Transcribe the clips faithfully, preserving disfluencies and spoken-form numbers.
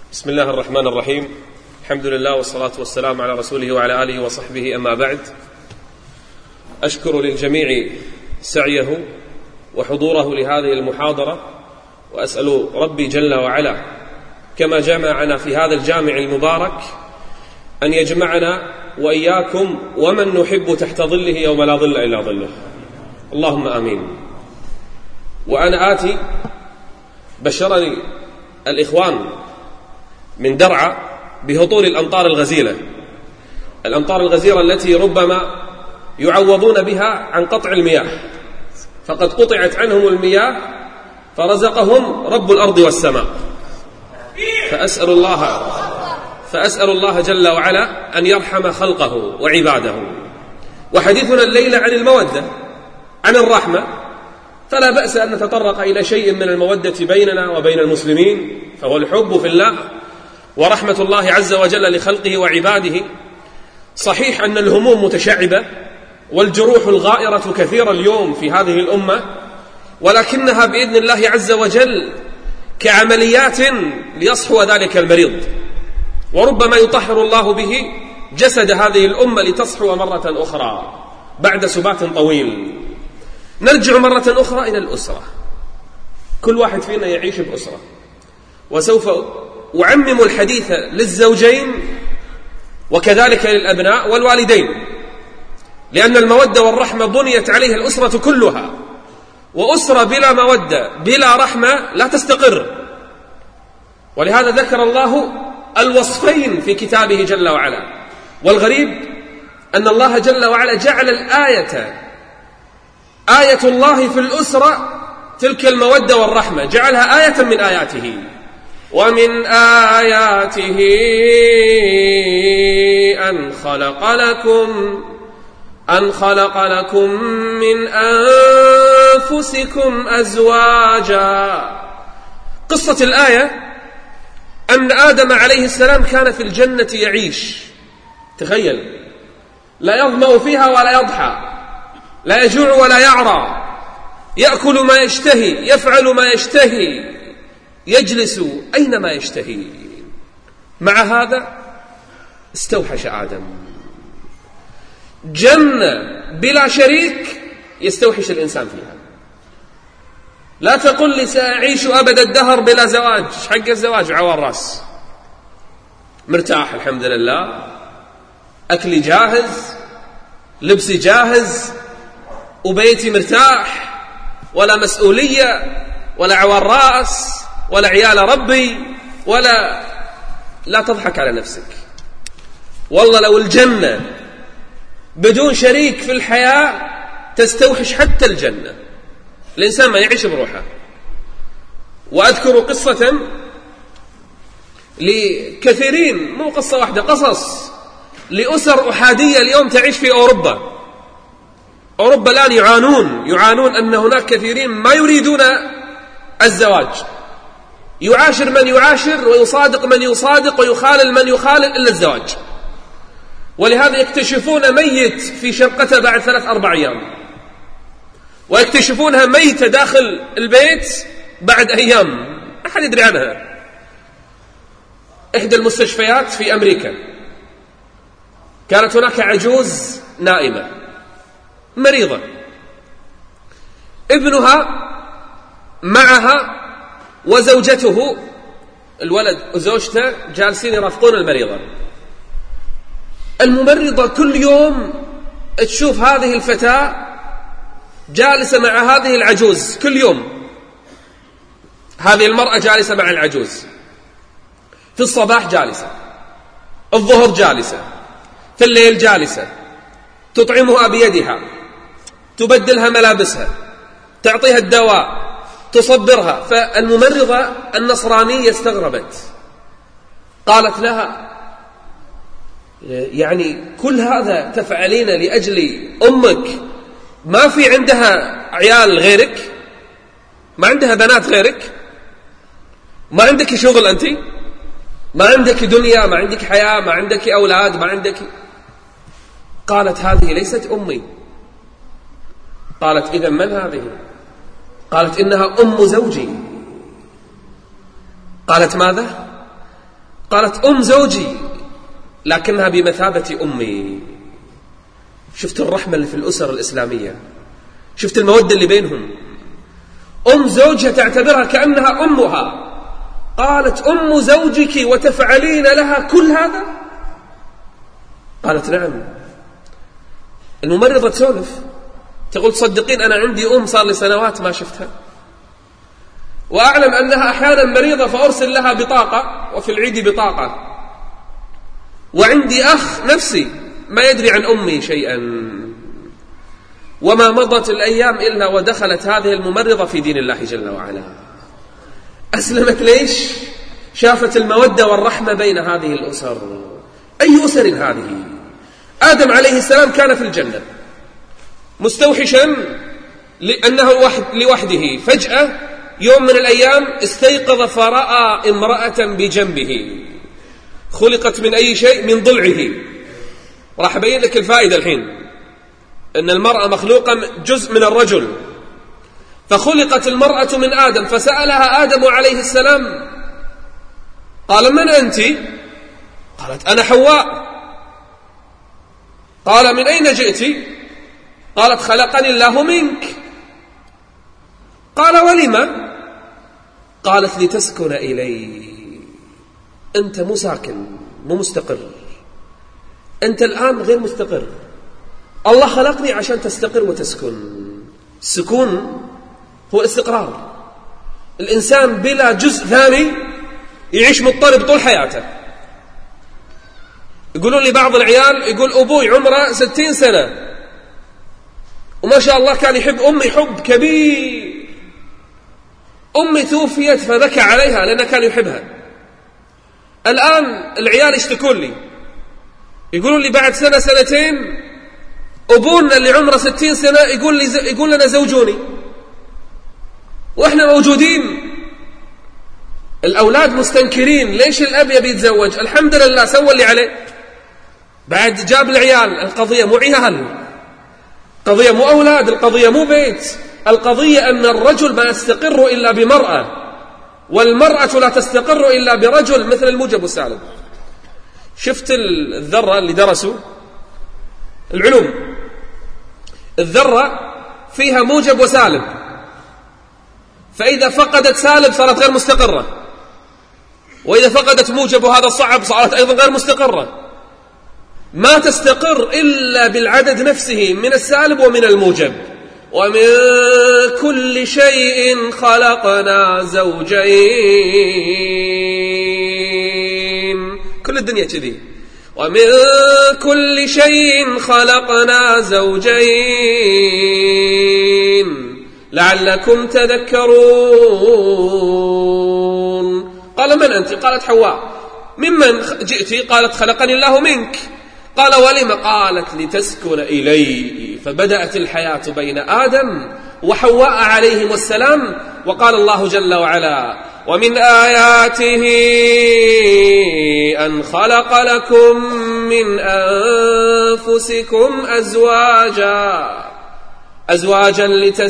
بسم الله الرحمن الرحيم. الحمد لله والصلاة والسلام على رسوله وعلى آله وصحبه، أما بعد. أشكر للجميع سعيه وحضوره لهذه المحاضرة، وأسأل ربي جل وعلا كما جمعنا في هذا الجامع المبارك أن يجمعنا وإياكم ومن نحب تحت ظله يوم لا ظل إلا ظله، اللهم آمين. وأنا آتي بشرني الإخوان من درعا بهطول الأمطار الغزيرة الأمطار الغزيرة التي ربما يعوضون بها عن قطع المياه، فقد قطعت عنهم المياه فرزقهم رب الأرض والسماء. فأسأل الله فأسأل الله جل وعلا أن يرحم خلقه وعباده. وحديثنا الليلة عن المودة، عن الرحمة، فلا بأس أن نتطرق إلى شيء من المودة بيننا وبين المسلمين، فهو الحب في الله ورحمة الله عز وجل لخلقه وعباده. صحيح أن الهموم متشعبة والجروح الغائرة كثيرة اليوم في هذه الأمة، ولكنها بإذن الله عز وجل كعمليات ليصحو ذلك المريض، وربما يطهر الله به جسد هذه الأمة لتصحو مرة أخرى بعد سبات طويل. نرجع مرة أخرى إلى الأسرة. كل واحد فينا يعيش بأسرة، وسوف أعمم الحديث للزوجين وكذلك للأبناء والوالدين، لأن المودة والرحمة بنيت عليها الأسرة كلها، وأسرة بلا مودة بلا رحمة لا تستقر. ولهذا ذكر الله الوصفين في كتابه جل وعلا. والغريب أن الله جل وعلا جعل الآية آية الله في الأسرة تلك المودة والرحمة، جعلها آية من آياته. ومن آياته أن خلق لكم أن خلق لكم من أنفسكم أزواجا. قصة الآية أن آدم عليه السلام كان في الجنة يعيش، تخيل، لا يظمأ فيها ولا يضحى، لا يجوع ولا يعرى، يأكل ما يشتهي، يفعل ما يشتهي، يجلس أينما يشتهي. مع هذا استوحش آدم جنة بلا شريك يستوحش الإنسان فيها. لا تقل لي سأعيش أبد الدهر بلا زواج، حق الزواج عوار راس، مرتاح الحمد لله، أكلي جاهز، لبسي جاهز، وبيتي مرتاح، ولا مسؤولية ولا عوار راس ولا عيال ربي ولا. لا تضحك على نفسك. والله لو الجنة بدون شريك في الحياة تستوحش حتى الجنة، الإنسان ما يعيش بروحه. وأذكر قصة لكثيرين، مو قصة واحدة، قصص لأسر أحادية اليوم تعيش في أوروبا. أوروبا الآن يعانون يعانون أن هناك كثيرين ما يريدون الزواج، يعاشر من يعاشر ويصادق من يصادق ويخالل من يخالل إلا الزواج. ولهذا يكتشفون ميت في شقته بعد ثلاث أربع أيام، ويكتشفونها ميتة داخل البيت بعد أيام، ما حد يدري عنها. إحدى المستشفيات في أمريكا كانت هناك عجوز نائمة مريضة، ابنها معها وزوجته، الولد وزوجته جالسين يرافقون المريضة. الممرضة كل يوم تشوف هذه الفتاة جالسة مع هذه العجوز، كل يوم هذه المرأة جالسة مع العجوز، في الصباح جالسة، الظهر جالسة، في الليل جالسة، تطعمها بيدها، تبدلها ملابسها، تعطيها الدواء، تصبرها. فالممرضة النصرانية استغربت، قالت لها: يعني كل هذا تفعلين لأجل أمك؟ ما في عندها عيال غيرك؟ ما عندها بنات غيرك؟ ما عندك شغل أنت؟ ما عندك دنيا؟ ما عندك حياة؟ ما عندك أولاد؟ ما عندك؟ قالت: هذه ليست أمي. قالت: إذن من هذه؟ قالت: إنها أم زوجي. قالت: ماذا؟ قالت أم زوجي لكنها بمثابة أمي. شفت الرحمة اللي في الأسر الإسلامية، شفت المودة اللي بينهم. أم زوجها تعتبرها كأنها أمها. قالت أم زوجك وتفعلين لها كل هذا؟ قالت نعم. الممرضة تسولف تقول تصدقين أنا عندي أم صار لي سنوات ما شفتها، وأعلم أنها أحيانا مريضة فأرسل لها بطاقة وفي العيد بطاقة، وعندي أخ نفسي ما يدري عن أمي شيئا. وما مضت الأيام إلا ودخلت هذه الممرضة في دين الله جل وعلا. أسلمت ليش؟ شافت المودة والرحمة بين هذه الأسر. أي أسر هذه؟ آدم عليه السلام كان في الجنة مستوحشا لأنه لوحده، فجأة يوم من الأيام استيقظ فرأى امرأة بجنبه خلقت من أي شيء؟ من ضلعه. راح أبين لك الفائدة الحين، أن المرأة مخلوقة جزء من الرجل، فخلقت المرأة من آدم، فسألها آدم عليه السلام قال من أنت؟ قالت أنا حواء. قال من أين جئت؟ قالت خلقني الله منك. قال ولما؟ قالت لتسكن إلي. أنت مو ساكن، مو مستقر، أنت الآن غير مستقر. الله خلقني عشان تستقر وتسكن. السكون هو استقرار. الإنسان بلا جزء ثاني يعيش مضطرب طول حياته. يقولون لي بعض العيال يقول أبوي عمره ستين سنة وما شاء الله كان يحب أمي حب كبير، أمي توفيت فبكى عليها لأنه كان يحبها. الآن العيال يشتكون لي يقولون لي بعد سنة سنتين أبونا اللي عمره ستين سنة يقول, لي ز... يقول لنا زوجوني وإحنا موجودين. الأولاد مستنكرين، ليش الأب يبي يتزوج؟ الحمد لله سوى اللي عليه، بعد جاب العيال. القضية مو عيال، القضية مو أولاد، القضية مو بيت، القضية أن الرجل ما يستقر إلا بمرأة، والمرأة لا تستقر إلا برجل، مثل الموجب والسالب. شفت الذرة اللي درسوا العلوم، الذرة فيها موجب وسالب، فإذا فقدت سالب صارت غير مستقرة، وإذا فقدت موجب وهذا صعب صارت أيضا غير مستقرة. ما تستقر إلا بالعدد نفسه من السالب ومن الموجب. ومن كل شيء خلقنا زوجين. كل الدنيا كذي. ومن كل شيء خلقنا زوجين لعلكم تذكرون. قال من أنت؟ قالت حواء. ممن جئت؟ قالت خلقني الله منك. قال ولم؟ قالت لتسكن إلي. فبدأت الحياة بين آدم وحواء عليهم السلام. وقال الله جل وعلا ومن آياته أن خلق لكم من أنفسكم أزواجا أزواجا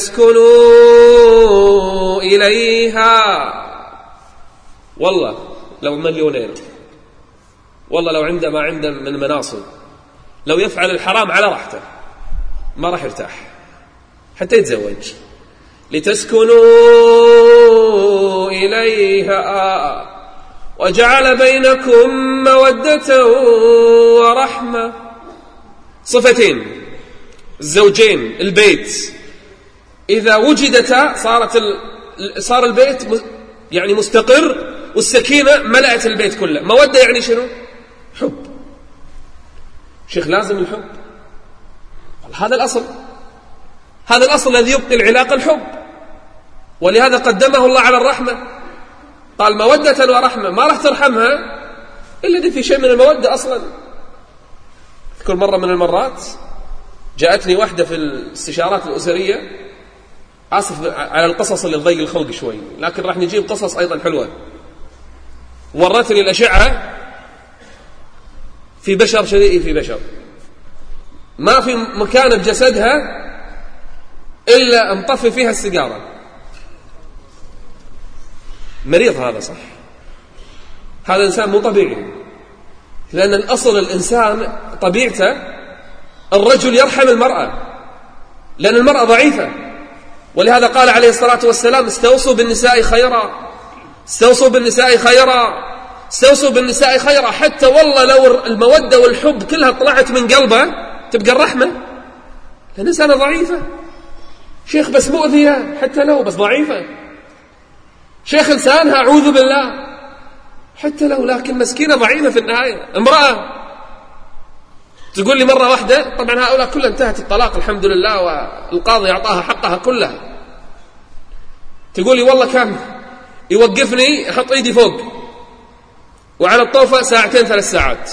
لتسكنوا إليها. والله لو مليونير، والله لو عنده ما عنده من مناصب، لو يفعل الحرام على راحته ما راح يرتاح حتى يتزوج. لتسكنوا إليها وجعل بينكم مودة ورحمة. صفتين، الزوجين، البيت إذا وجدتا صارت ال... صار البيت يعني مستقر، والسكينة ملأت البيت كله. مودة يعني شنو؟ حب. شيخ لازم الحب، هذا الأصل، هذا الأصل الذي يبقي العلاقة الحب، ولهذا قدمه الله على الرحمة. قال مودة ورحمة، ما راح ترحمها إلا دي في شيء من المودة أصلا. كل مرة من المرات جاءتني واحدة في الاستشارات الأسرية، آسف على القصص اللي تضيق الخلق شوي، لكن راح نجيب قصص أيضا حلوة. ورتني الأشعة في بشر شريء في بشر، ما في مكان بجسدها إلا مطفي فيها السيجارة. مريض هذا، صح؟ هذا إنسان مو طبيعي، لأن الأصل الإنسان طبيعته الرجل يرحم المرأة، لأن المرأة ضعيفة. ولهذا قال عليه الصلاة والسلام استوصوا بالنساء خيرا، استوصوا بالنساء خيرا، استوصوا بالنساء خيرا، حتى والله لو المودة والحب كلها طلعت من قلبه تبقى الرحمة، لأن إنسانة ضعيفة. شيخ بس مؤذية حتى لو بس ضعيفة، شيخ لسانها أعوذ بالله حتى لو، لكن مسكينة ضعيفة في النهاية. امرأة تقول لي مرة واحدة، طبعا هؤلاء كلها انتهت الطلاق الحمد لله والقاضي أعطاها حقها كلها، تقول لي والله كان يوقفني أحط إيدي فوق وعلى الطوفة ساعتين ثلاث ساعات.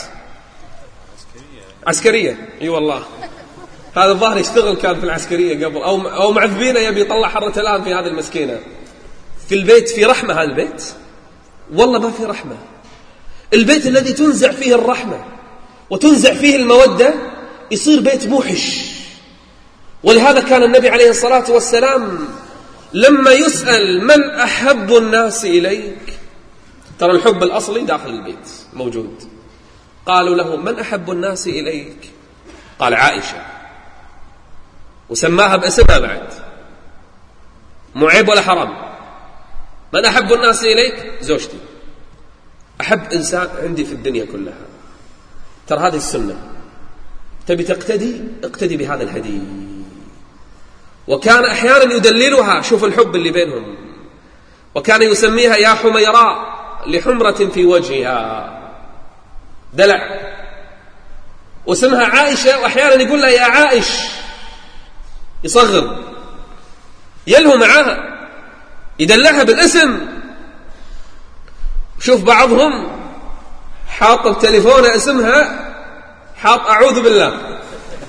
عسكرية اي والله، هذا الظاهر يشتغل كان في العسكرية قبل، أو أو معذبينه يبي يطلع حرة الآن في هذه المسكينة. في البيت في رحمة؟ هذا البيت والله ما في رحمة. البيت الذي تنزع فيه الرحمة وتنزع فيه المودة يصير بيت موحش. ولهذا كان النبي عليه الصلاة والسلام لما يسأل من أحب الناس إليك، ترى الحب الأصلي داخل البيت موجود، قالوا له من أحب الناس إليك؟ قال عائشة، وسماها باسمها بعد، مو عيب ولا حرام. من أحب الناس إليك؟ زوجتي، أحب إنسان عندي في الدنيا كلها. ترى هذه السنة، تبي تقتدي اقتدي بهذا الهدي. وكان أحيانا يدللها، شوف الحب اللي بينهم، وكان يسميها يا حميراء لحمرة في وجهها، دلع. واسمها عائشة، وأحيانا يقول لها يا عائش، يصغر يلهو معاها، يدلعها بالاسم. شوف بعضهم حاط التليفون اسمها حاط أعوذ بالله.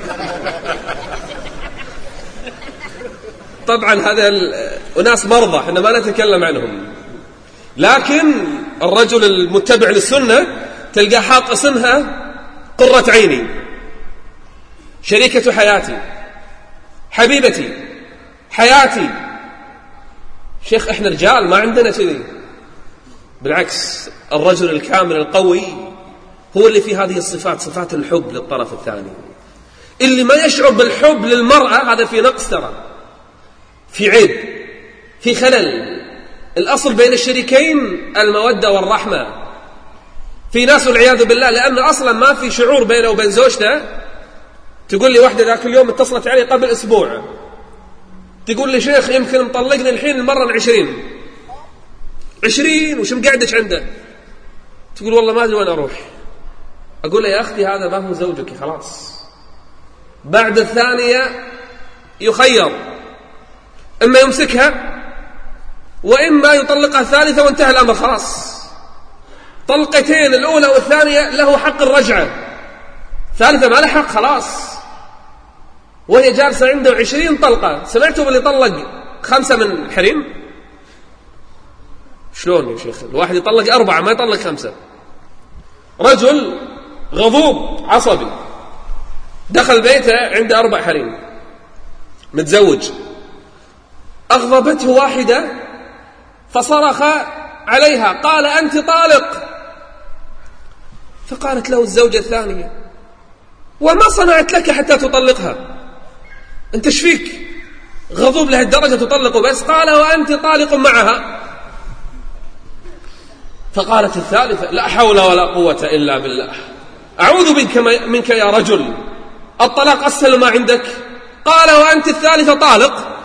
طبعا هذا الناس مرضى، احنا ما نتكلم عنهم، لكن الرجل المتبع للسنة تلقى حاط اسمها قرة عيني، شريكة حياتي، حبيبتي، حياتي. شيخ احنا رجال ما عندنا كذي، بالعكس الرجل الكامل القوي هو اللي في هذه الصفات، صفات الحب للطرف الثاني. اللي ما يشعر بالحب للمرأة هذا في نقص، ترى في عيب، في خلل. الأصل بين الشريكين المودة والرحمة. في ناس والعياذ بالله لأن أصلا ما في شعور بينه وبين زوجته. تقول لي واحدة ذاك اليوم اتصلت علي قبل أسبوع، تقول لي شيخ يمكن مطلقني الحين المرة العشرين عشرين وش مقعدش عنده؟ تقول والله ما أدري وين أروح. أقول له يا أختي هذا ما هو زوجك خلاص. بعد الثانية يخير، إما يمسكها وإما يطلقها الثالثة وانتهى الأمر خلاص. طلقتين الأولى والثانية له حق الرجعة، ثالثة ما له حق خلاص. وهي جالسة عنده عشرين طلقة. سمعتوا باللي طلق خمسة من حريم؟ شلون يا شيخ الواحد يطلق أربعة ما يطلق خمسة؟ رجل غضوب عصبي دخل بيته عنده أربع حريم، متزوج، أغضبته واحدة فصرخ عليها قال أنت طالق. فقالت له الزوجة الثانية وما صنعت لك حتى تطلقها؟ أنت ايش فيك غضوب لهالدرجة تطلق بس؟ قال وأنت طالق معها. فقالت الثالثة لا حول ولا قوة إلا بالله، أعوذ منك, منك يا رجل، الطلاق أسهل ما عندك. قال وأنت الثالثة طالق.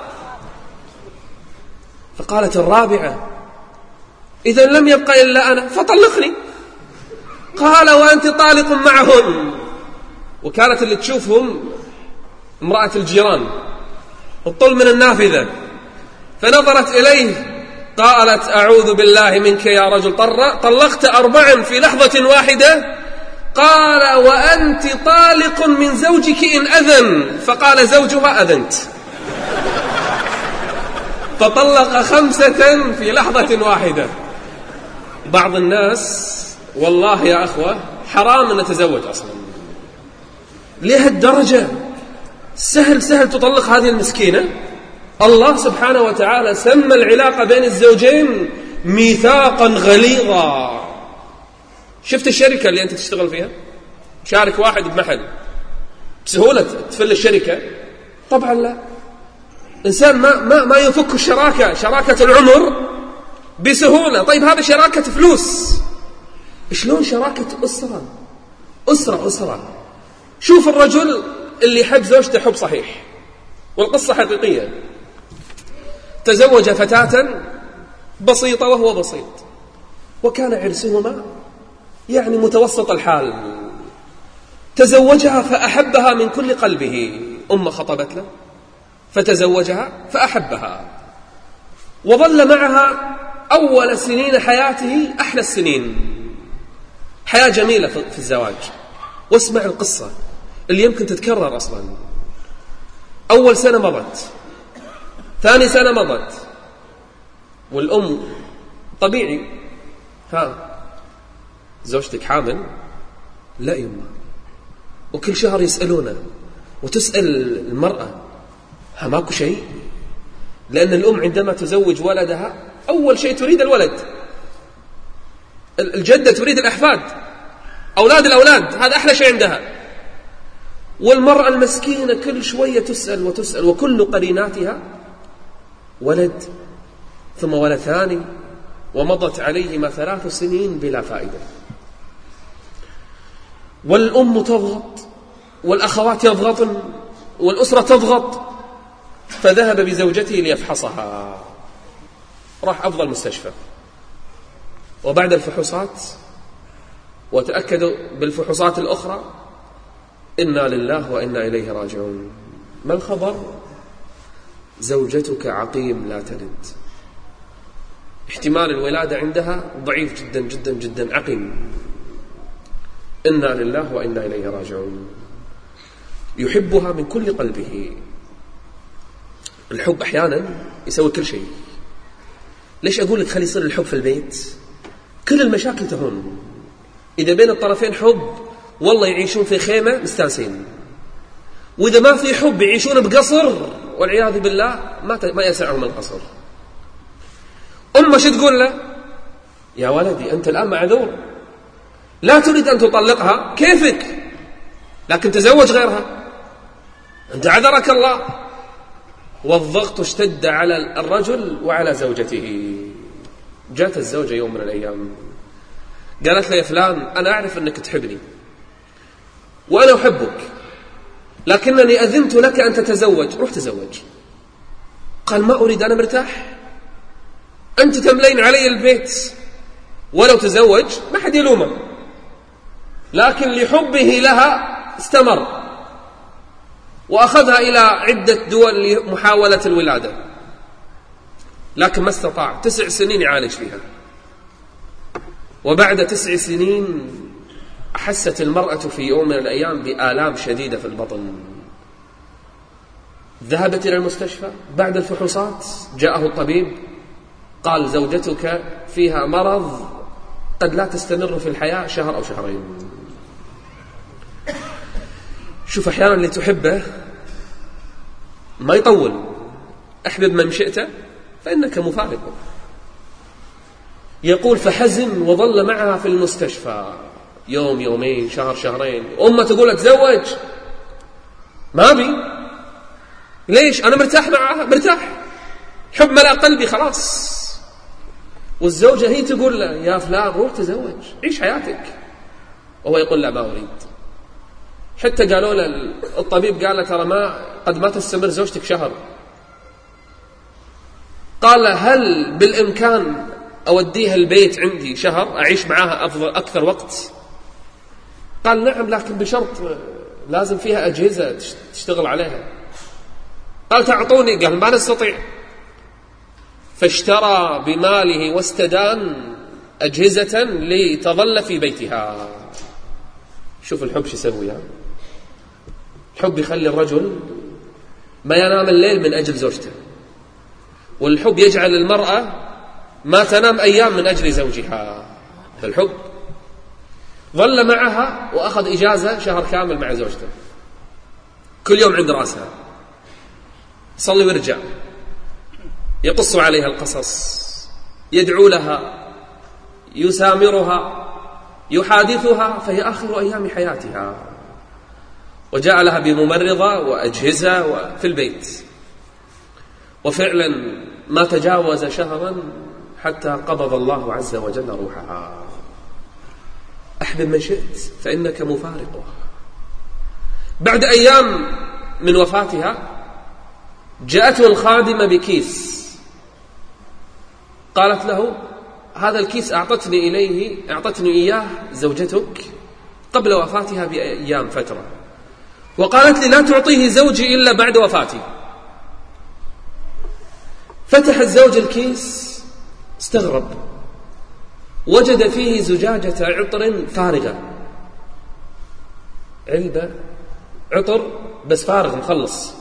فقالت الرابعة إذا لم يبقى إلا أنا فطلقني. قال وأنت طالق معهن. وكانت اللي تشوفهم امرأة الجيران الطل من النافذة، فنظرت إليه قالت أعوذ بالله منك يا رجل، طلقت أربعا في لحظة واحدة. قال وأنت طالق من زوجك إن أذن. فقال زوجها أذنت. فطلق خمسة في لحظة واحدة. بعض الناس والله يا أخوة حرام أن نتزوج أصلا لهالدرجة. سهل سهل تطلق هذه المسكينة. الله سبحانه وتعالى سمى العلاقة بين الزوجين ميثاقا غليظا، شفت الشركة اللي أنت تشتغل فيها، شارك واحد بمحل، بسهولة تفل الشركة؟ طبعا لا. إنسان ما ما ما يفك الشراكة، شراكة العمر بسهولة. طيب هذا شراكة فلوس، شلون شراكة أسرة؟ أسرة أسرة. شوف الرجل اللي يحب زوجته حب صحيح، والقصة حقيقية. تزوج فتاة بسيطة وهو بسيط، وكان عرسهما يعني متوسط الحال. تزوجها فأحبها من كل قلبه. أم خطبت له فتزوجها فأحبها، وظل معها أول سنين حياته أحلى السنين، حياة جميلة في الزواج. واسمع القصة اللي يمكن تتكرر أصلا. أول سنة مضت، ثاني سنة مضت، والأم طبيعي، ها زوجتك حامل؟ لا يما. وكل شهر يسألونه، وتسأل المرأة، ها ماكو شيء؟ لأن الأم عندما تزوج ولدها أول شيء تريد الولد، الجدة تريد الأحفاد، أولاد الأولاد، هذا أحلى شيء عندها. والمرأة المسكينة كل شوية تسأل وتسأل، وكل قريناتها ولد ثم ولد ثاني، ومضت عليهما ثلاث سنين بلا فائدة. والأم تضغط، والأخوات يضغطن، والأسرة تضغط. فذهب بزوجته ليفحصها، راح أفضل مستشفى، وبعد الفحوصات وتأكدوا بالفحوصات الأخرى إنا لله وإنا إليه راجعون. ما الخبر؟ زوجتك عقيم لا تلد، احتمال الولادة عندها ضعيف جدا جدا جدا، عقيم. إنا لله وإنا إليه راجعون. يحبها من كل قلبه. الحب أحيانا يسوي كل شيء. ليش أقول لك خلي يصير الحب في البيت؟ كل المشاكل تهون. إذا بين الطرفين حب والله يعيشون في خيمة مستانسين، وإذا ما في حب يعيشون بقصر والعياذ بالله ما ما يسعهم القصر. أمه شو تقول له؟ يا ولدي أنت الآن معذور، لا تريد أن تطلقها كيفك، لكن تزوج غيرها، أنت عذرك الله. والضغط اشتد على الرجل وعلى زوجته. جاءت الزوجة يوم من الأيام قالت له يا فلان أنا أعرف أنك تحبني وأنا أحبك، لكنني أذنت لك أن تتزوج، روح تزوج. قال ما أريد، أنا مرتاح، أنت تملين علي البيت، ولو تزوج ما حد يلومه، لكن لحبه لها استمر وأخذها إلى عدة دول لمحاولة الولادة، لكن ما استطاع. تسع سنين يعالج فيها، وبعد تسع سنين أحست المرأة في يوم من الأيام بآلام شديدة في البطن. ذهبت إلى المستشفى، بعد الفحوصات جاءه الطبيب قال زوجتك فيها مرض قد لا تستمر في الحياة شهر أو شهرين. شوف أحيانا اللي تحبه ما يطول، أحبب من شئت فإنك مفارقه. يقول فحزن وظل معها في المستشفى يوم يومين شهر شهرين. أمه تقول تزوج، ما بي، ليش؟ أنا مرتاح معها، مرتاح، حب ملأ قلبي خلاص. والزوجة هي تقول له يا فلان روح تزوج، عيش حياتك، وهو يقول لا ما أريد. حتى قالوا له الطبيب قال له ترى ما قد ما تستمر زوجتك شهر. قال هل بالإمكان أوديها البيت عندي شهر أعيش معها أفضل أكثر وقت؟ قال نعم، لكن بشرط لازم فيها أجهزة تشتغل عليها. قال تعطوني، قال ما نستطيع. فاشترى بماله واستدان أجهزة لتظل في بيتها. شوف الحب شو يسوي. الحب يخلي الرجل ما ينام الليل من أجل زوجته، والحب يجعل المرأة ما تنام أيام من أجل زوجها. الحب ظل معها وأخذ إجازة شهر كامل مع زوجته، كل يوم عند رأسها، صلي وارجع، يقص عليها القصص، يدعو لها، يسامرها، يحادثها فهي آخر أيام حياتها، وجاء لها بممرضة وأجهزة وفي البيت، وفعلا ما تجاوز شهرا حتى قبض الله عز وجل روحها. أحبب من شئت فإنك مفارقه. بعد أيام من وفاتها جاءته الخادمة بكيس، قالت له: هذا الكيس أعطتني إليه أعطتني إياه زوجتك قبل وفاتها بأيام فترة، وقالت لي لا تعطيه زوجي إلا بعد وفاتي. فتح الزوج الكيس، استغرب، وجد فيه زجاجة عطر فارغة، علبة عطر بس فارغ مخلص،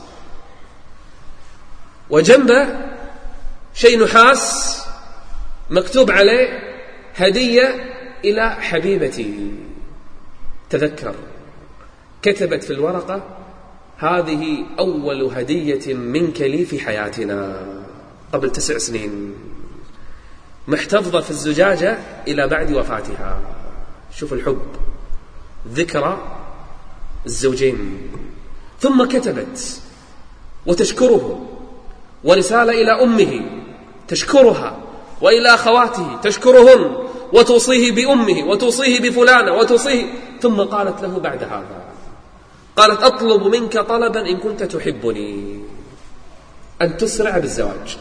وجنبه شيء نحاس مكتوب عليه: هدية إلى حبيبتي. تذكر، كتبت في الورقة: هذه أول هدية منك لي في حياتنا قبل تسع سنين، محتفظة في الزجاجة إلى بعد وفاتها. شوف الحب، ذكرى الزوجين. ثم كتبت وتشكره، ورسالة إلى أمه تشكرها، وإلى أخواته تشكرهن، وتوصيه بأمه وتوصيه بفلانة وتوصيه. ثم قالت له بعد هذا، قالت: أطلب منك طلبا إن كنت تحبني، أن تسرع بالزواج،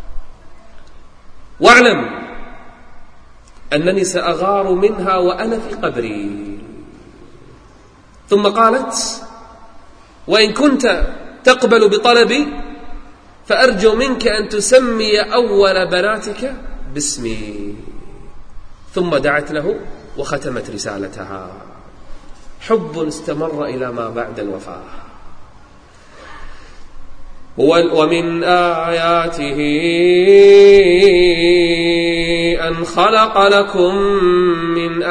واعلم أنني سأغار منها وأنا في قبري. ثم قالت: وإن كنت تقبل بطلبي فأرجو منك أن تسمي أول بناتك باسمي. ثم دعت له وختمت رسالتها. حب استمر إلى ما بعد الوفاة. ومن آياته أن خلق لكم من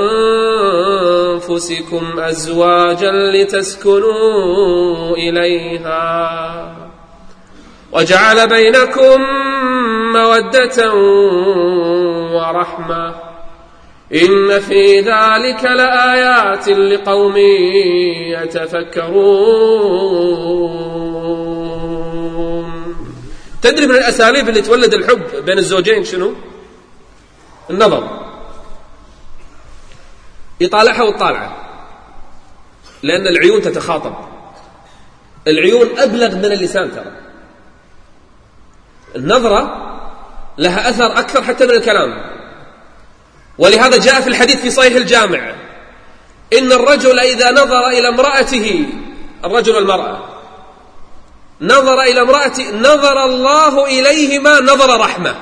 أنفسكم أزواجا لتسكنوا إليها وجعل بينكم مودة ورحمة إن في ذلك لآيات لقوم يتفكرون. تدري من الأساليب اللي تولد الحب بين الزوجين شنو؟ النظر. يطالعها وتطالعه، لأن العيون تتخاطب. العيون أبلغ من اللسان ترى. النظرة لها أثر أكثر حتى من الكلام. ولهذا جاء في الحديث في صحيح الجامع: إن الرجل إذا نظر إلى امرأته، الرجل والمرأة، نظر إلى امرأته نظر الله إليهما نظر رحمة.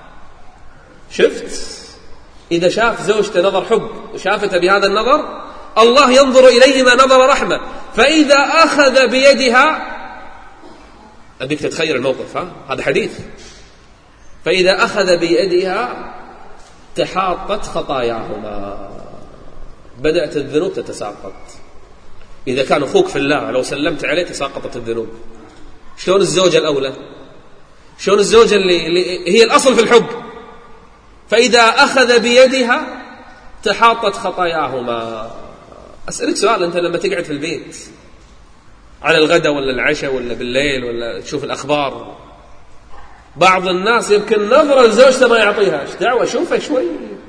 شفت؟ إذا شاف زوجته نظر حب وشافته بهذا النظر، الله ينظر إليهما نظر رحمة. فإذا أخذ بيدها، أبيك تتخيل الموقف، ها؟ هذا حديث. فإذا أخذ بيدها تحاطت خطاياهما، بدأت الذنوب تتساقط. إذا كان أخوك في الله لو سلمت عليه تساقطت الذنوب. شلون الزوجة الأولى؟ شلون الزوجة اللي, اللي هي الأصل في الحب؟ فإذا أخذ بيدها تحاطت خطاياهما. أسألك سؤال، أنت لما تقعد في البيت على الغداء ولا العشاء ولا بالليل ولا تشوف الأخبار، بعض الناس يمكن نظرة لزوجته ما يعطيها، ايش دعوة، شوفها شوي،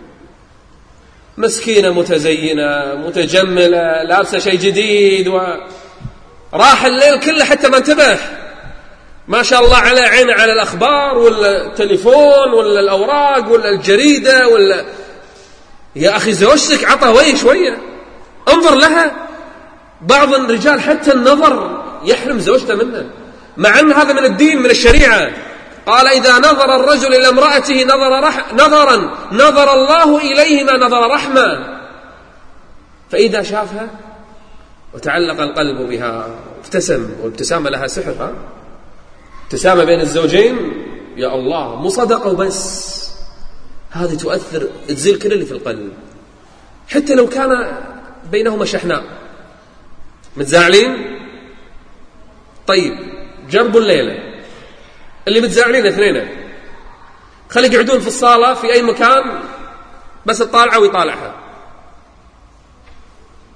مسكينة متزينة متجملة لابسة شيء جديد، وراح الليل كله حتى ما انتبه، ما شاء الله على عين على الأخبار ولا التليفون ولا الأوراق ولا الجريدة ولا. يا أخي زوجتك عطها وي شوية، انظر لها. بعض الرجال حتى النظر يحرم زوجته منه، مع أن هذا من الدين من الشريعة. قال: إذا نظر الرجل إلى امرأته نظر رح... نظرا نظر الله إليهما نظر رحمة. فإذا شافها وتعلق القلب بها ابتسم، والابتسامة لها سحر، ها؟ ابتسامة بين الزوجين يا الله مو صدقة وبس، هذه تؤثر، تزيل كل اللي في القلب. حتى لو كان بينهما شحناء متزاعلين، طيب جربوا الليلة اللي متزاعلين اثنين، خلي يقعدون في الصالة في أي مكان، بس تطالعه ويطالعها،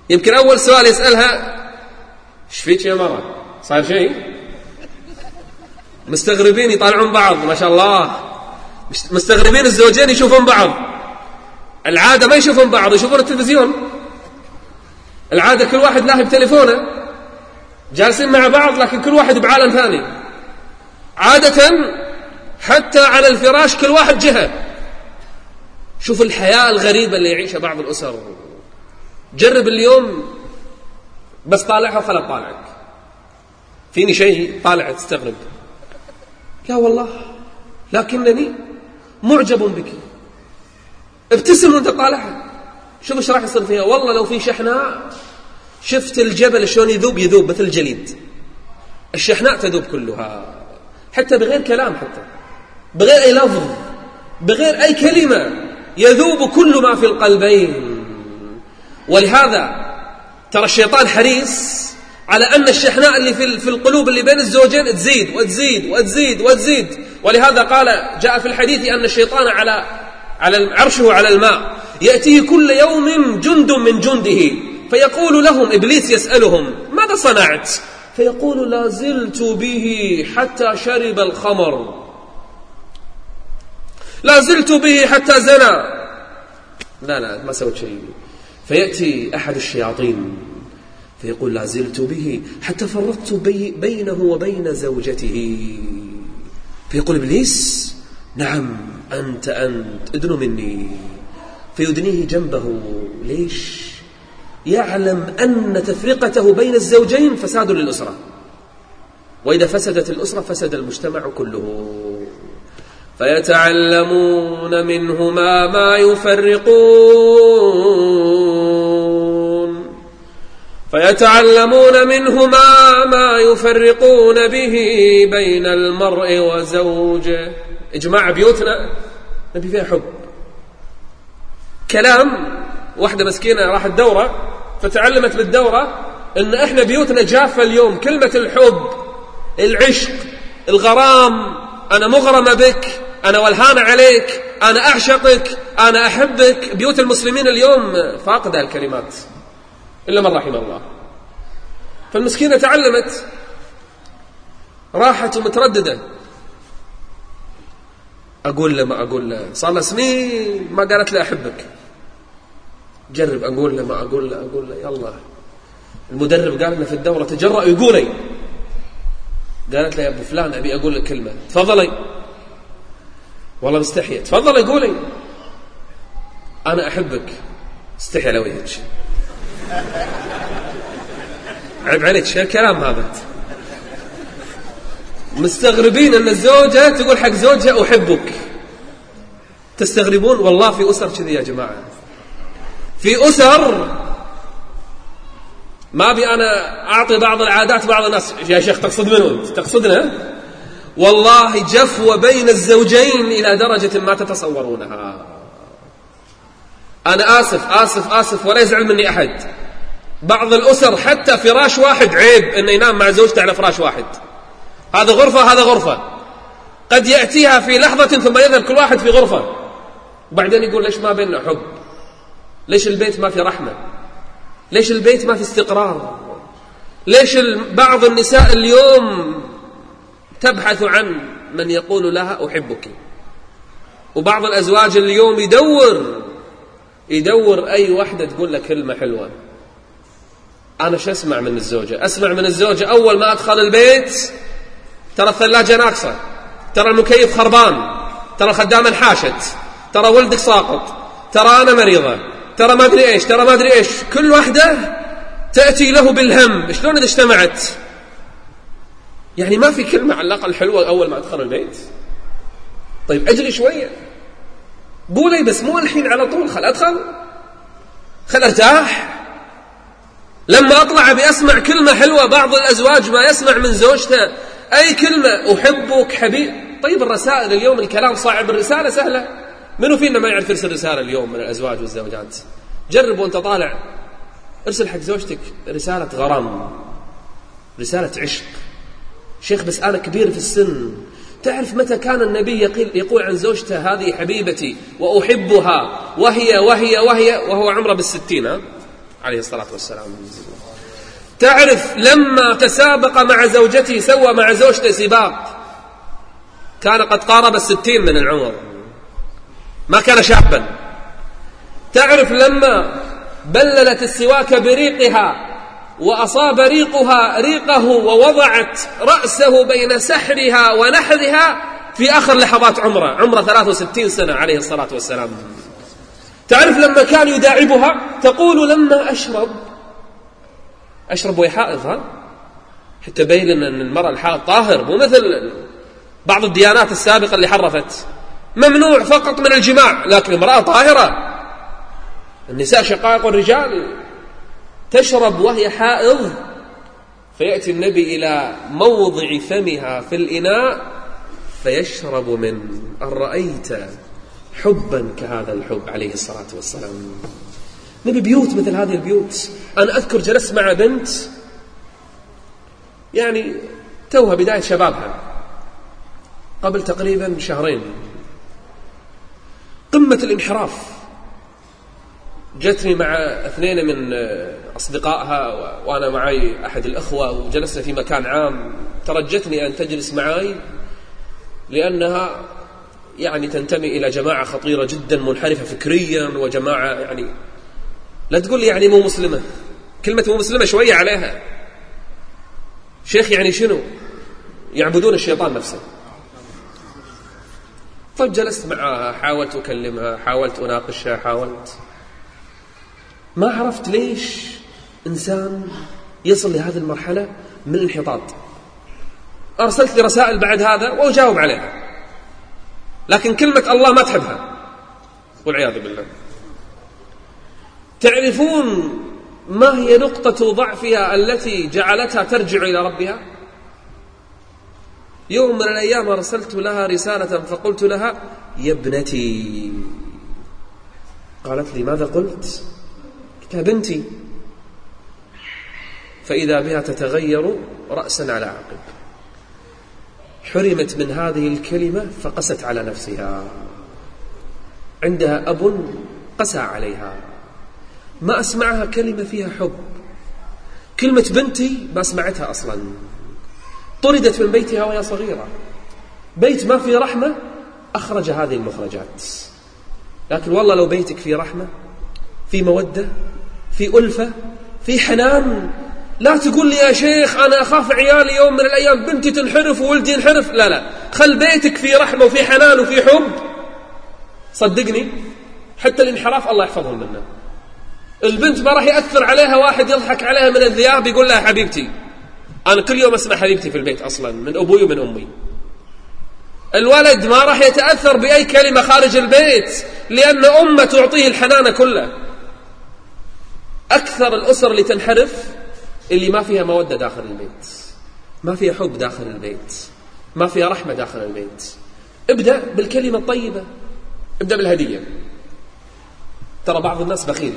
يمكن أول سؤال يسألها: ايش فيك يا مرة؟ صار شيء؟ مستغربين يطالعون بعض ما شاء الله، مستغربين الزوجين يشوفون بعض. العادة ما يشوفون بعض، يشوفون التلفزيون. العادة كل واحد لاهي بتليفونه، جالسين مع بعض لكن كل واحد بعالم ثاني. عادة حتى على الفراش كل واحد جهة. شوف الحياة الغريبة اللي يعيشها بعض الأسر. جرب اليوم بس طالعها وخلق طالعك. فيني شيء طالع تستغرب. لا والله، لكنني معجب بك. ابتسم وانت طالعها. شوف ايش راح يصير فيها. والله لو في شحناء، شفت الجبل شلون يذوب؟ يذوب مثل الجليد. الشحناء تذوب كلها، حتى بغير كلام، حتى بغير أي لفظ، بغير أي كلمة، يذوب كل ما في القلبين. ولهذا ترى الشيطان حريص على أن الشحناء اللي في في القلوب اللي بين الزوجين تزيد وتزيد وتزيد وتزيد. ولهذا قال، جاء في الحديث أن الشيطان على على عرشه على الماء، يأتيه كل يوم جند من جنده فيقول لهم، إبليس يسألهم: ماذا صنعت؟ فيقول: لا زلت به حتى شرب الخمر، لا زلت به حتى زنى. لا لا ما سويت شيء. فيأتي أحد الشياطين فيقول: لا زلت به حتى فرطت بي بينه وبين زوجته. فيقول إبليس: نعم أنت أنت ادنو مني. فيدنيه جنبه. ليش؟ يعلم أن تفرقته بين الزوجين فساد للأسرة، وإذا فسدت الأسرة فسد المجتمع كله. فيتعلمون منهما ما يفرقون فيتعلمون منهما ما يفرقون به بين المرء وزوجه. إجماع بيوتنا نبي فيها حب. كلام واحدة مسكينة راحت دورة فتعلمت بالدورة إن إحنا بيوتنا جافة اليوم. كلمة الحب، العشق، الغرام، أنا مغرمة بك، أنا ولهانة عليك، أنا أعشقك، أنا أحبك. بيوت المسلمين اليوم فاقدة الكلمات إلا من رحم الله. فالمسكينة تعلمت، راحت ومترددة، أقول له ما أقول له، صار له سنين ما قالت له أحبك. جرب أقول له ما أقول له، أقول له يلا. المدرب قال لنا في الدورة تجرأ يقولي. قالت له يا أبو فلان أبي أقول لك كلمة. تفضلي. والله مستحية. تفضلي قولي. أنا أحبك. استحي على وجهك. عيب عليك، شو الكلام هذا؟ مستغربين أن الزوجة تقول حق زوجها أحبك. تستغربون؟ والله في أسر كذي يا جماعة. في أسر ما بي أنا أعطي بعض العادات بعض الناس. يا شيخ تقصد منه أنت؟ تقصدنا؟ والله جفوة بين الزوجين إلى درجة ما تتصورونها. أنا آسف آسف آسف ولا يزعل مني أحد. بعض الأسر حتى فراش واحد عيب أن ينام مع زوجته على فراش واحد. هذا غرفة هذا غرفة. قد يأتيها في لحظة ثم يذهب كل واحد في غرفة، وبعدين يقول ليش ما بيننا حب؟ ليش البيت ما في رحمة؟ ليش البيت ما في استقرار؟ ليش بعض النساء اليوم تبحث عن من يقول لها أحبك؟ وبعض الأزواج اليوم يدور يدور أي واحدة تقول لك كلمة حلوة. أنا شو أسمع من الزوجة؟ أسمع من الزوجة أول ما أدخل البيت: ترى الثلاجة ناقصة، ترى المكيف خربان، ترى الخدامة انحاشت، ترى ولدك ساقط، ترى أنا مريضة، ترى ما أدري إيش، ترى ما أدري إيش. كل واحدة تأتي له بالهم. شلون إذا اجتمعت؟ يعني ما في كلمة على الأقل حلوة أول ما أدخل البيت؟ طيب أجلي شوية، قولي بس مو الحين على طول. خل أدخل، خل أرتاح. لما أطلع بأسمع كلمة حلوة. بعض الأزواج ما يسمع من زوجته أي كلمة أحبك حبيب. طيب الرسائل اليوم الكلام صعب، الرسالة سهلة. منو فينا ما يعرف يرسل رسالة اليوم من الأزواج والزوجات؟ جرب وانت طالع ارسل حق زوجتك رسالة غرام، رسالة عشق. شيخ بس أنا كبير في السن. تعرف متى كان النبي يقول عن زوجته هذه حبيبتي وأحبها وهي وهي وهي وهو عمره بالستين؟ عليه الصلاة والسلام. تعرف لما تسابق مع زوجته سوى مع زوجته سباق، كان قد قارب الستين من العمر، ما كان شابا. تعرف لما بللت السواك بريقها وأصاب ريقها ريقه ووضعت رأسه بين سحرها ونحرها في آخر لحظات عمره، عمره ثلاث وستين سنة عليه الصلاة والسلام. تعرف لما كان يداعبها تقول لما أشرب أشرب وهي حائض، ها حتى بين أن المرأة الحائض طاهر، مو مثل بعض الديانات السابقة اللي حرفت ممنوع فقط من الجماع، لكن المرأة طاهرة. النساء شقائق الرجال، تشرب وهي حائض. فيأتي النبي إلى موضع فمها في الإناء فيشرب منه. أن رأيت حبا كهذا الحب عليه الصلاة والسلام. نبي بيوت مثل هذه البيوت. أنا أذكر جلست مع بنت يعني توها بداية شبابها قبل تقريبا شهرين، قمة الانحراف. جتني مع اثنين من أصدقائها وأنا معي أحد الأخوة، وجلسنا في مكان عام. ترجتني أن تجلس معي لأنها يعني تنتمي إلى جماعة خطيرة جدا منحرفة فكريا، وجماعة يعني لا تقول لي يعني مو مسلمة، كلمة مو مسلمة شوية عليها. شيخ يعني شنو؟ يعبدون الشيطان نفسه. طيب جلست معها، حاولت أكلمها، حاولت أناقشها، حاولت، ما عرفت ليش إنسان يصل لهذه المرحلة من الانحطاط. أرسلت لي رسائل بعد هذا وأجاوب عليها، لكن كلمة الله ما تحبها والعياذ بالله. تعرفون ما هي نقطة ضعفها التي جعلتها ترجع إلى ربها؟ يوم من الأيام أرسلت لها رسالة فقلت لها يا ابنتي. قالت لي ماذا قلت؟ قلت يا بنتي. فإذا بها تتغير رأسا على عقب. حرمت من هذه الكلمة فقست على نفسها. عندها أب قسى عليها، ما أسمعها كلمة فيها حب. كلمة بنتي ما سمعتها أصلا. طردت من بيتها وهي صغيرة. بيت ما فيه رحمة أخرج هذه المخرجات. لكن والله لو بيتك فيه رحمة، في مودة، في ألفة، في حنان، لا تقول لي يا شيخ أنا أخاف عيالي يوم من الأيام بنتي تنحرف وولدي ينحرف. لا لا، خل بيتك فيه رحمة وفي حنان وفي حب. صدقني حتى الانحراف الله يحفظهم منه. البنت ما راح يأثر عليها واحد يضحك عليها من الذياب يقول لها حبيبتي. أنا كل يوم أسمع حبيبتي في البيت أصلا من أبوي ومن أمي. الولد ما راح يتأثر بأي كلمة خارج البيت لأن أمه تعطيه الحنان كله. أكثر الأسر اللي تنحرف اللي ما فيها مودة داخل البيت، ما فيها حب داخل البيت، ما فيها رحمة داخل البيت. ابدأ بالكلمة الطيبة، ابدأ بالهدية. ترى بعض الناس بخيل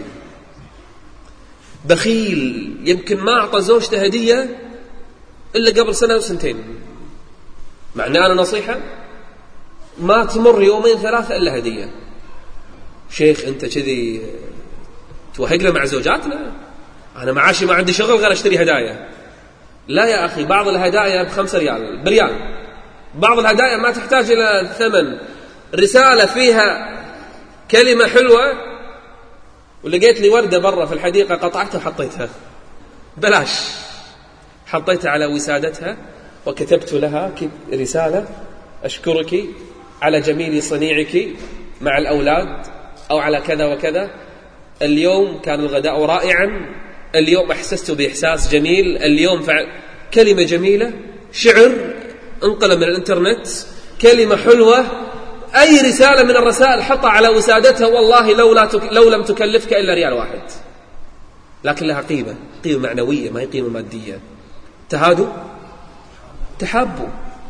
بخيل يمكن ما أعطى زوجته هدية إلا قبل سنة وسنتين. معناه أنا نصيحة ما تمر يومين ثلاثة إلا هدية. شيخ أنت كذي توهقنا مع زوجاتنا؟ أنا معاشي ما عندي شغل غير أشتري هدايا. لا يا أخي، بعض الهدايا بخمسة ريال بريال، بعض الهدايا ما تحتاج إلى ثمن. رسالة فيها كلمة حلوة ولقيت لي وردة برا في الحديقة قطعتها وحطيتها بلاش، حطيتها على وسادتها وكتبت لها رسالة أشكرك على جميل صنيعك مع الأولاد أو على كذا وكذا. اليوم كان الغداء رائعا، اليوم أحسست بإحساس جميل، اليوم فعل. كلمة جميلة، شعر انقل من الانترنت، كلمة حلوة، أي رسالة من الرسائل حطها على وسادتها. والله لو, لا تك... لو لم تكلفك إلا ريال واحد، لكن لها قيمة، قيمة معنوية ما هي قيمة مادية. تهادوا تحابوا.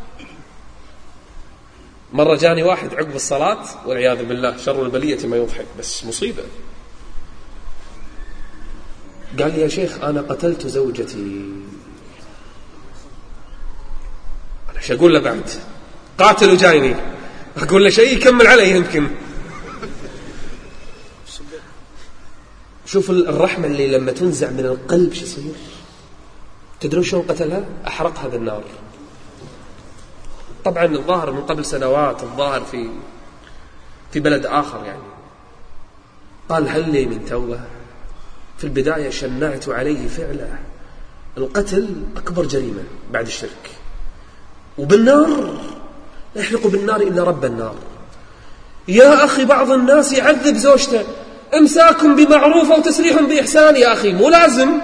مرة جاني واحد عقب الصلاة والعياذ بالله شر البلية ما يضحك، بس مصيبة. قال لي يا شيخ أنا قتلت زوجتي. أنا شو أقول له بعد؟ قاتل وجايني أقول له شيء يكمل علي يمكن. شوف الرحمة اللي لما تنزع من القلب شو يصير. تدرون شلون قتلها؟ أحرقها بالنار. طبعا الظاهر من قبل سنوات، الظاهر في في بلد آخر يعني. قال هل لي من توبة؟ في البداية شنعت عليه فعله. القتل أكبر جريمة بعد الشرك، وبالنار لا يحرق بالنار إلا رب النار. يا أخي بعض الناس يعذب زوجته، امساك بمعروف أو تسريح بإحسان. يا أخي مو لازم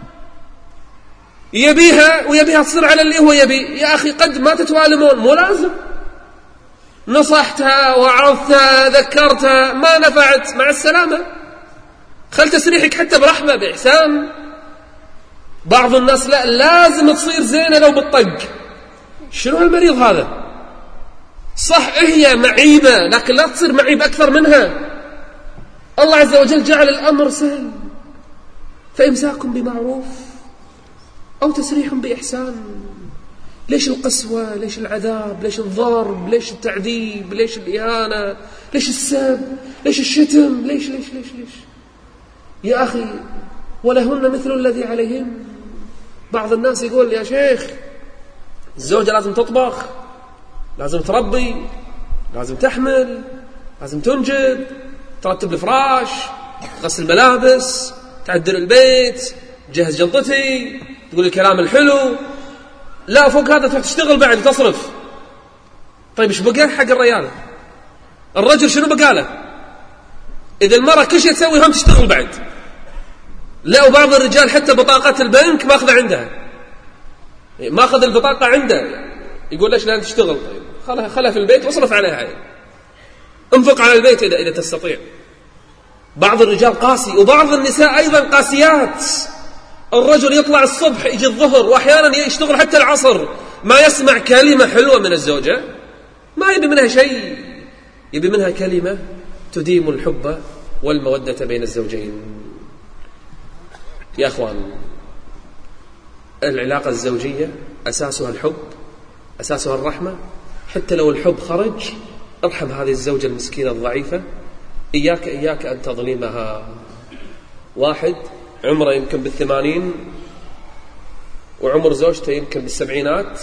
يبيها ويبيها تصير على اللي هو يبي. يا أخي قد ما تتوالمون، مو لازم. نصحتها وعرفتها ذكرتها ما نفعت، مع السلامة. خل تسريحك حتى برحمة بإحسان. بعض الناس لا، لازم تصير زينة لو بالطق. شنو المريض هذا؟ صح هي معيبة، لكن لا تصير معيب أكثر منها. الله عز وجل جعل الأمر سهل، فإمساك بمعروف أو تسريح بإحسان. ليش القسوة؟ ليش العذاب؟ ليش الضرب؟ ليش التعذيب؟ ليش الإهانة؟ ليش السب؟ ليش الشتم؟ ليش ليش ليش ليش يا أخي ولهن مثل الذي عليهم. بعض الناس يقول يا شيخ الزوجة لازم تطبخ، لازم تربي، لازم تحمل، لازم تنجب، ترتب الفراش، تغسل الملابس، تعدل البيت، تجهز جنطتي، تقول الكلام الحلو. لا فوق هذا تروح تشتغل بعد تصرف. طيب ايش بقى حق الرجال؟ الرجل شنو بقاله؟ إذا المرأة كل شيء تسوي هم تشتغل بعد. لا، وبعض الرجال حتى بطاقة البنك ما أخذها عندها، ما أخذ البطاقة عنده، يقول ليش لا تشتغل؟ طيب خلها خلها في البيت واصرف عليها عين. انفق على البيت إذا إذا تستطيع. بعض الرجال قاسي، وبعض النساء أيضا قاسيات. الرجل يطلع الصبح يجي الظهر، وأحيانا يشتغل حتى العصر، ما يسمع كلمة حلوة من الزوجة، ما يبي منها شيء، يبي منها كلمة تديم الحب والمودة بين الزوجين. يا أخوان، العلاقة الزوجية أساسها الحب، أساسها الرحمة. حتى لو الحب خرج، ارحم هذه الزوجة المسكينة الضعيفة. إياك إياك أن تظلمها. واحد عمره يمكن بالثمانين وعمر زوجته يمكن بالسبعينات.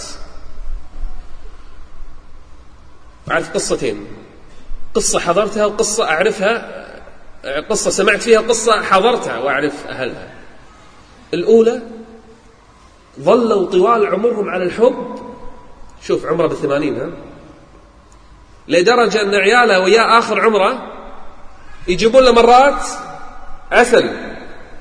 أعرف قصتين، قصة حضرتها وقصة أعرفها، قصة سمعت فيها، قصة حضرتها وأعرف أهلها. الأولى ظلوا طوال عمرهم على الحب. شوف عمره بالثمانين، ها، لدرجة أن عياله وياه آخر عمره يجيبون له مرات عسل.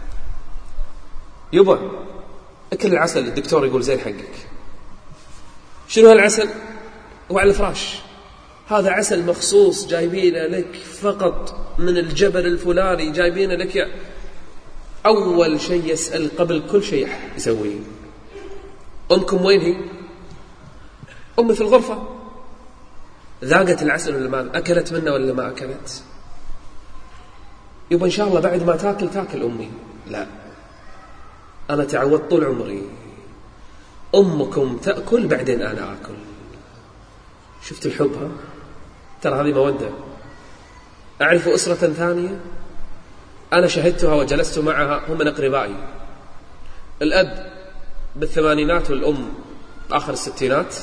يبا أكل العسل، الدكتور يقول زين حقك. شنو هالعسل؟ هو على الفراش. هذا عسل مخصوص جايبينه لك فقط من الجبل الفلاني، جايبينه لك يا. أول شيء يسأل قبل كل شيء يسويه، أمكم وين هي؟ أمي في الغرفة. ذاقت العسل ولا ما أكلت منه ولا ما أكلت؟ يبا إن شاء الله بعد ما تاكل تاكل أمي. لا، أنا تعودت طول عمري أمكم تأكل بعدين أنا أكل. شفت الحب؟ ها، ترى هذه مودة. أعرف أسرة ثانية أنا شهدتها وجلست معها، هم من أقربائي. الأب بالثمانينات والأم آخر الستينات.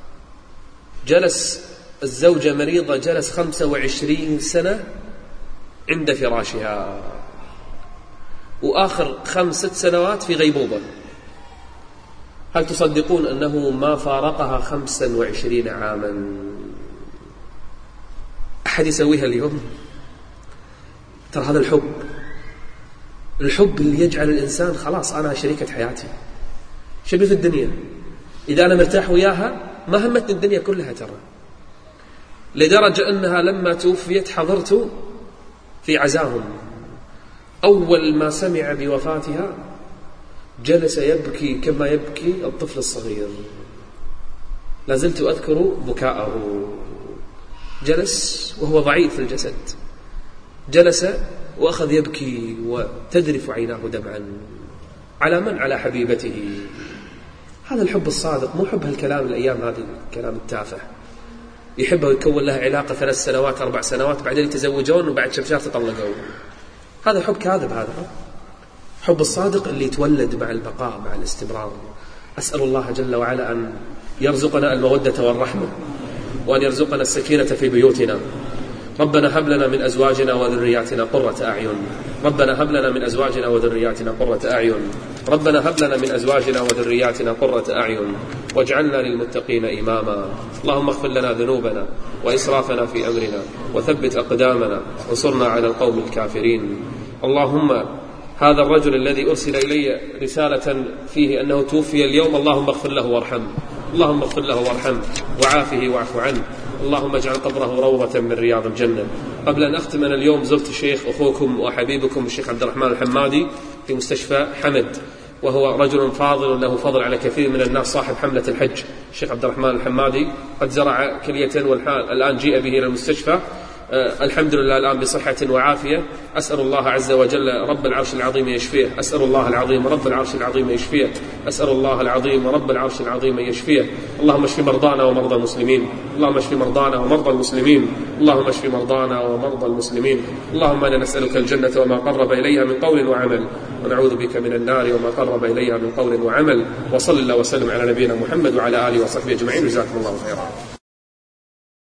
جلس الزوجة مريضة، جلس خمسة وعشرين سنة عند فراشها، وآخر خمس ست سنوات في غيبوبة. هل تصدقون أنه ما فارقها خمسا وعشرين عاما؟ أحد يسويها اليوم؟ ترى هذا الحب، الحب اللي يجعل الإنسان خلاص أنا شريكة حياتي، شبي في الدنيا. إذا أنا مرتاح وياها ما همتني الدنيا كلها. ترى لدرجة أنها لما توفيت حضرت في عزاهم، أول ما سمع بوفاتها جلس يبكي كما يبكي الطفل الصغير. لازلت أذكر بكاءه. جلس وهو ضعيف الجسد، جلس وأخذ يبكي وتذرف عيناه دمعا. على من؟ على حبيبته. هذا الحب الصادق، مو حب هالكلام الأيام هذه، الكلام التافه. يحبه ويكون لها علاقة ثلاث سنوات أربع سنوات، بعدين يتزوجون وبعد كم شهر تطلقون. هذا حب كاذب، هذا حب الصادق اللي يتولد مع البقاء مع الاستمرار. أسأل الله جل وعلا أن يرزقنا المودة والرحمة، وأن يرزقنا السكينة في بيوتنا. ربنا هب لنا من أزواجنا وذرياتنا قرة أعين ربنا هب لنا من أزواجنا وذرياتنا قرة أعين ربنا هب لنا من أزواجنا وذرياتنا قرة أعين واجعلنا للمتقين إماما. اللهم اغفر لنا ذنوبنا وإسرافنا في أمرنا وثبت أقدامنا وانصرنا على القوم الكافرين. اللهم هذا الرجل الذي أرسل إلي رسالة فيه أنه توفي اليوم، اللهم اغفر له وارحمه اللهم اغفر له وارحمه وعافه واعف عنه. اللهم اجعل قبره روضة من رياض الجنة. قبل أن أختم أنا اليوم زرت الشيخ أخوكم وحبيبكم الشيخ عبد الرحمن الحمادي في مستشفى حمد، وهو رجل فاضل له فضل على كثير من الناس، صاحب حملة الحج. الشيخ عبد الرحمن الحمادي قد زرع كلية والحال الآن جيء به إلى المستشفى، آه الحمد لله الآن بصحة وعافية. أسأل الله عز وجل رب العرش العظيم يشفيه أسأل الله العظيم رب العرش العظيم يشفيه أسأل الله العظيم رب العرش العظيم يشفيه. اللهم اشف مرضانا ومرضى المسلمين اللهم اشف مرضانا ومرضى المسلمين اللهم اشف مرضانا ومرضى المسلمين. اللهم أنا نسألك الجنة وما قرب إليها من قول وعمل، ونعوذ بك من النار وما قرب إليها من قول وعمل. وصل الله وسلم على نبينا محمد وعلى آله وصحبه أجمعين. جزاكم الله خيرا.